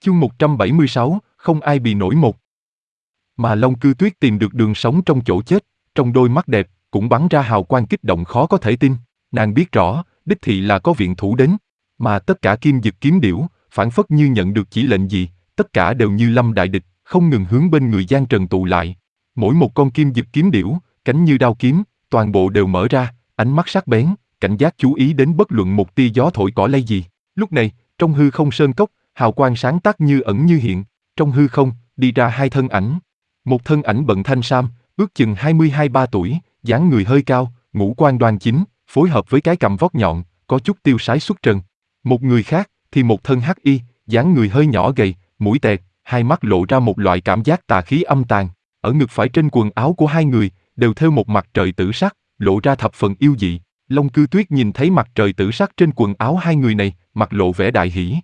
Chương 176, không ai bị nổi một. Mà Long Cư Tuyết tìm được đường sống trong chỗ chết, trong đôi mắt đẹp, cũng bắn ra hào quang kích động khó có thể tin. Nàng biết rõ, đích thị là có viện thủ đến, mà tất cả kim dực kiếm điểu, phảng phất như nhận được chỉ lệnh gì, tất cả đều như lâm đại địch, không ngừng hướng bên người Giang Trần tụ lại. Mỗi một con kim dực kiếm điểu, cánh như đao kiếm, toàn bộ đều mở ra, ánh mắt sắc bén, cảnh giác chú ý đến bất luận một tia gió thổi cỏ lay gì. Lúc này, trong hư không sơn cốc, hào quang sáng tắt như ẩn như hiện, trong hư không, đi ra hai thân ảnh. Một thân ảnh bận thanh sam, ước chừng 22-23 tuổi, dáng người hơi cao, ngũ quan đoan chính, phối hợp với cái cằm vót nhọn, có chút tiêu sái xuất trần. Một người khác, thì một thân hắc y, dáng người hơi nhỏ gầy, mũi tẹt, hai mắt lộ ra một loại cảm giác tà khí âm tàn. Ở ngực phải trên quần áo của hai người, đều thêu một mặt trời tử sắc, lộ ra thập phần yêu dị. Long Cư Tuyết nhìn thấy mặt trời tử sắc trên quần áo hai người này, mặt lộ vẻ đại hỉ.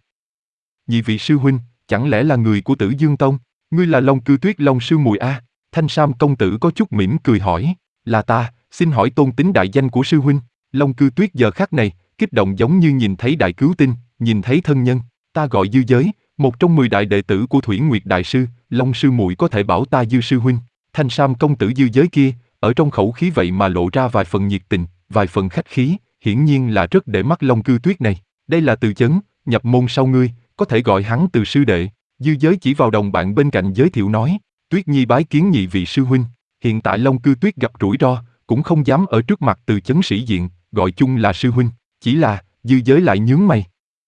Nhị vị sư huynh, chẳng lẽ là người của Tử Dương Tông? Ngươi là Long Cư Tuyết Long sư muội a? Thanh Sam công tử có chút mỉm cười hỏi. Là ta, xin hỏi tôn tính đại danh của sư huynh. Long Cư Tuyết giờ khắc này, kích động giống như nhìn thấy đại cứu tinh, nhìn thấy thân nhân. Ta gọi Dư Giới, một trong 10 đại đệ tử của Thủy Nguyệt đại sư, Long sư muội có thể bảo ta Dư sư huynh. Thanh Sam công tử Dư Giới kia, ở trong khẩu khí vậy mà lộ ra vài phần nhiệt tình, vài phần khách khí, hiển nhiên là rất để mắt Long Cư Tuyết này. Đây là Từ Chấn, nhập môn sau ngươi, có thể gọi hắn Từ sư đệ. Dư Giới chỉ vào đồng bạn bên cạnh giới thiệu nói, Tuyết Nhi bái kiến nhị vị sư huynh. Hiện tại Long Cư Tuyết gặp rủi ro, cũng không dám ở trước mặt Từ Chấn sĩ diện, gọi chung là sư huynh. Chỉ là, Dư Giới lại nhướng mày.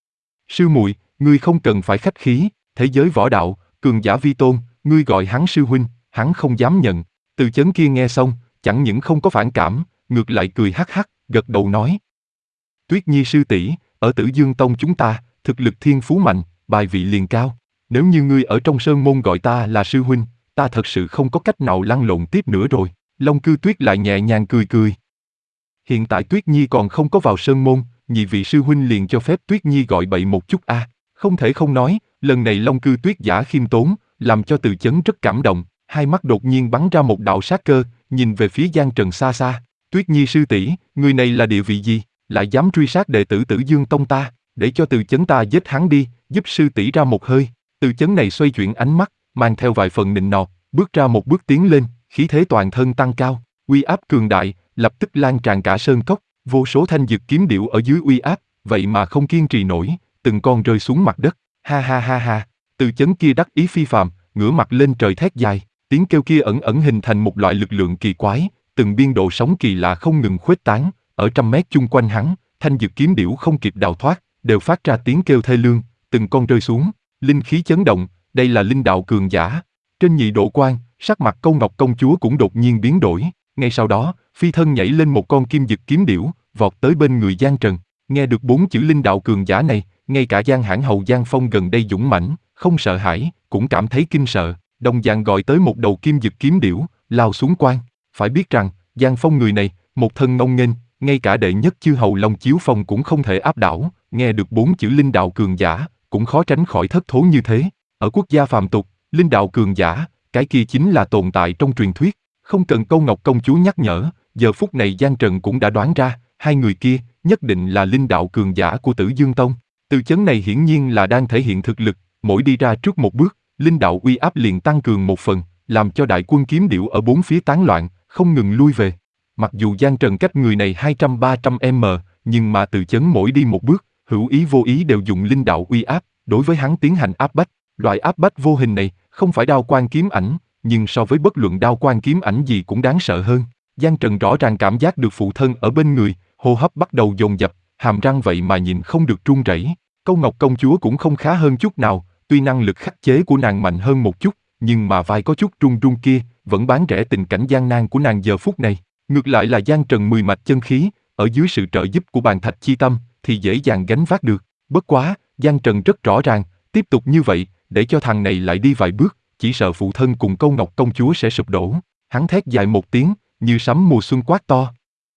Sư muội, ngươi không cần phải khách khí, thế giới võ đạo, cường giả vi tôn, ngươi gọi hắn sư huynh, hắn không dám nhận. Từ Chấn kia nghe xong, chẳng những không có phản cảm, ngược lại cười hắc hắc, gật đầu nói. Tuyết Nhi sư tỷ, ở Tử Dương Tông chúng ta, thực lực thiên phú mạnh, bài vị liền cao. Nếu như ngươi ở trong sơn môn gọi ta là sư huynh, ta thật sự không có cách nào lăn lộn tiếp nữa rồi. Long Cư Tuyết lại nhẹ nhàng cười cười. Hiện tại Tuyết Nhi còn không có vào sơn môn, nhị vị sư huynh liền cho phép Tuyết Nhi gọi bậy một chút a. Không thể không nói, lần này Long Cư Tuyết giả khiêm tốn, làm cho Từ Chấn rất cảm động, hai mắt đột nhiên bắn ra một đạo sát cơ, nhìn về phía Giang Trần xa xa. Tuyết Nhi sư tỷ, người này là địa vị gì, lại dám truy sát đệ tử Tử Dương Tông ta, để cho Từ Chấn ta giết hắn đi, giúp sư tỷ ra một hơi. Từ Chấn này xoay chuyển ánh mắt, mang theo vài phần nịnh nọt, bước ra một bước tiến lên, khí thế toàn thân tăng cao, uy áp cường đại, lập tức lan tràn cả sơn cốc, vô số thanh dực kiếm điểu ở dưới uy áp, vậy mà không kiên trì nổi, từng con rơi xuống mặt đất. Ha ha ha ha, Từ Chấn kia đắc ý phi phàm, ngửa mặt lên trời thét dài, tiếng kêu kia ẩn ẩn hình thành một loại lực lượng kỳ quái, từng biên độ sóng kỳ lạ không ngừng khuếch tán, ở trăm mét chung quanh hắn, thanh dực kiếm điểu không kịp đào thoát, đều phát ra tiếng kêu thê lương, từng con rơi xuống, linh khí chấn động, đây là linh đạo cường giả. Trên nhị độ quan, sắc mặt Câu Ngọc công chúa cũng đột nhiên biến đổi, ngay sau đó, phi thân nhảy lên một con kim dực kiếm điểu, vọt tới bên người Giang Trần. Nghe được 4 chữ linh đạo cường giả này, ngay cả Giang Hãn Hầu Giang Phong gần đây dũng mãnh, không sợ hãi, cũng cảm thấy kinh sợ, đồng dạng gọi tới một đầu kim dực kiếm điểu, lao xuống quan. Phải biết rằng, Giang Phong người này, một thân ngông nghênh, ngay cả đệ nhất chư hầu Long Chiếu Phong cũng không thể áp đảo, nghe được 4 chữ linh đạo cường giả, cũng khó tránh khỏi thất thố như thế. Ở quốc gia phàm tục, linh đạo cường giả, cái kia chính là tồn tại trong truyền thuyết, không cần Câu Ngọc công chúa nhắc nhở, giờ phút này Giang Trần cũng đã đoán ra, hai người kia nhất định là linh đạo cường giả của Tử Dương Tông. Từ Chấn này hiển nhiên là đang thể hiện thực lực, mỗi đi ra trước một bước, linh đạo uy áp liền tăng cường một phần, làm cho đại quân kiếm điểu ở bốn phía tán loạn, không ngừng lui về. Mặc dù Giang Trần cách người này 200-300 m, nhưng mà Từ Chấn mỗi đi một bước, hữu ý vô ý đều dùng linh đạo uy áp, đối với hắn tiến hành áp bách. Loại áp bách vô hình này, không phải đao quan kiếm ảnh, nhưng so với bất luận đao quan kiếm ảnh gì cũng đáng sợ hơn. Giang Trần rõ ràng cảm giác được phụ thân ở bên người, hô hấp bắt đầu dồn dập, hàm răng vậy mà nhìn không được run rẩy. Câu Ngọc công chúa cũng không khá hơn chút nào, tuy năng lực khắc chế của nàng mạnh hơn một chút, nhưng mà vai có chút run run kia, vẫn bán rẻ tình cảnh gian nan của nàng giờ phút này. Ngược lại là Giang Trần 10 mạch chân khí, ở dưới sự trợ giúp của bàn thạch chi tâm, thì dễ dàng gánh vác được. Bất quá, Giang Trần rất rõ ràng, tiếp tục như vậy, để cho thằng này lại đi vài bước, chỉ sợ phụ thân cùng Câu Ngọc công chúa sẽ sụp đổ. Hắn thét dài một tiếng, như sấm mùa xuân quát to.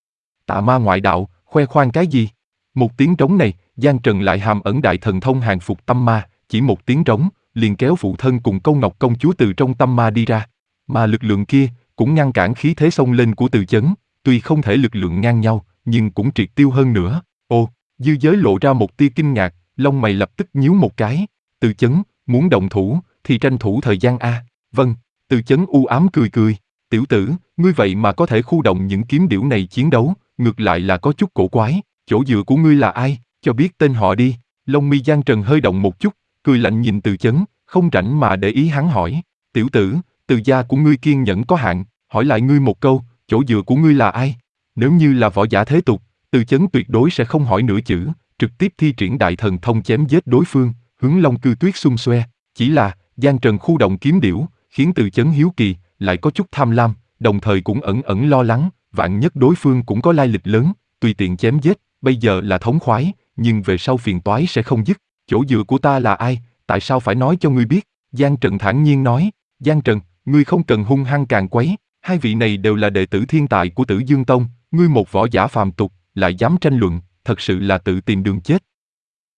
Tạ ma ngoại đạo, khoe khoang cái gì? Một tiếng trống này, Giang Trần lại hàm ẩn đại thần thông hàng phục tâm ma, chỉ một tiếng trống, liền kéo phụ thân cùng Câu Ngọc công chúa từ trong tâm ma đi ra. Mà lực lượng kia, cũng ngăn cản khí thế xông lên của Từ Chấn, tuy không thể lực lượng ngang nhau, nhưng cũng triệt tiêu hơn nữa. Ô, Dư Giới lộ ra một tia kinh ngạc, lông mày lập tức nhíu một cái. Từ Chấn, Muốn động thủ, thì tranh thủ thời gian a. Vâng, Từ Chấn u ám cười cười. Tiểu tử, ngươi vậy mà có thể khu động những kiếm điểu này chiến đấu, ngược lại là có chút cổ quái. Chỗ dựa của ngươi là ai, cho biết tên họ đi. Lông mi Giang Trần hơi động một chút, cười lạnh nhìn Từ Chấn, không rảnh mà để ý hắn hỏi. Tiểu tử, Từ gia của ngươi kiên nhẫn có hạn, hỏi lại ngươi một câu, chỗ dựa của ngươi là ai? Nếu như là võ giả thế tục, Từ Chấn tuyệt đối sẽ không hỏi nửa chữ, trực tiếp thi triển đại thần thông chém giết đối phương, hướng Long Cư Tuyết xung xoe. Chỉ là, Giang Trần khu động kiếm điểu, khiến Từ Chấn hiếu kỳ, lại có chút tham lam, đồng thời cũng ẩn ẩn lo lắng, vạn nhất đối phương cũng có lai lịch lớn, tùy tiện chém giết, bây giờ là thống khoái, nhưng về sau phiền toái sẽ không dứt. Chỗ dựa của ta là ai, tại sao phải nói cho ngươi biết? Giang Trần thản nhiên nói. Giang Trần, ngươi không cần hung hăng càng quấy, hai vị này đều là đệ tử thiên tài của Tử Dương Tông, ngươi một võ giả phàm tục, lại dám tranh luận, thật sự là tự tìm đường chết.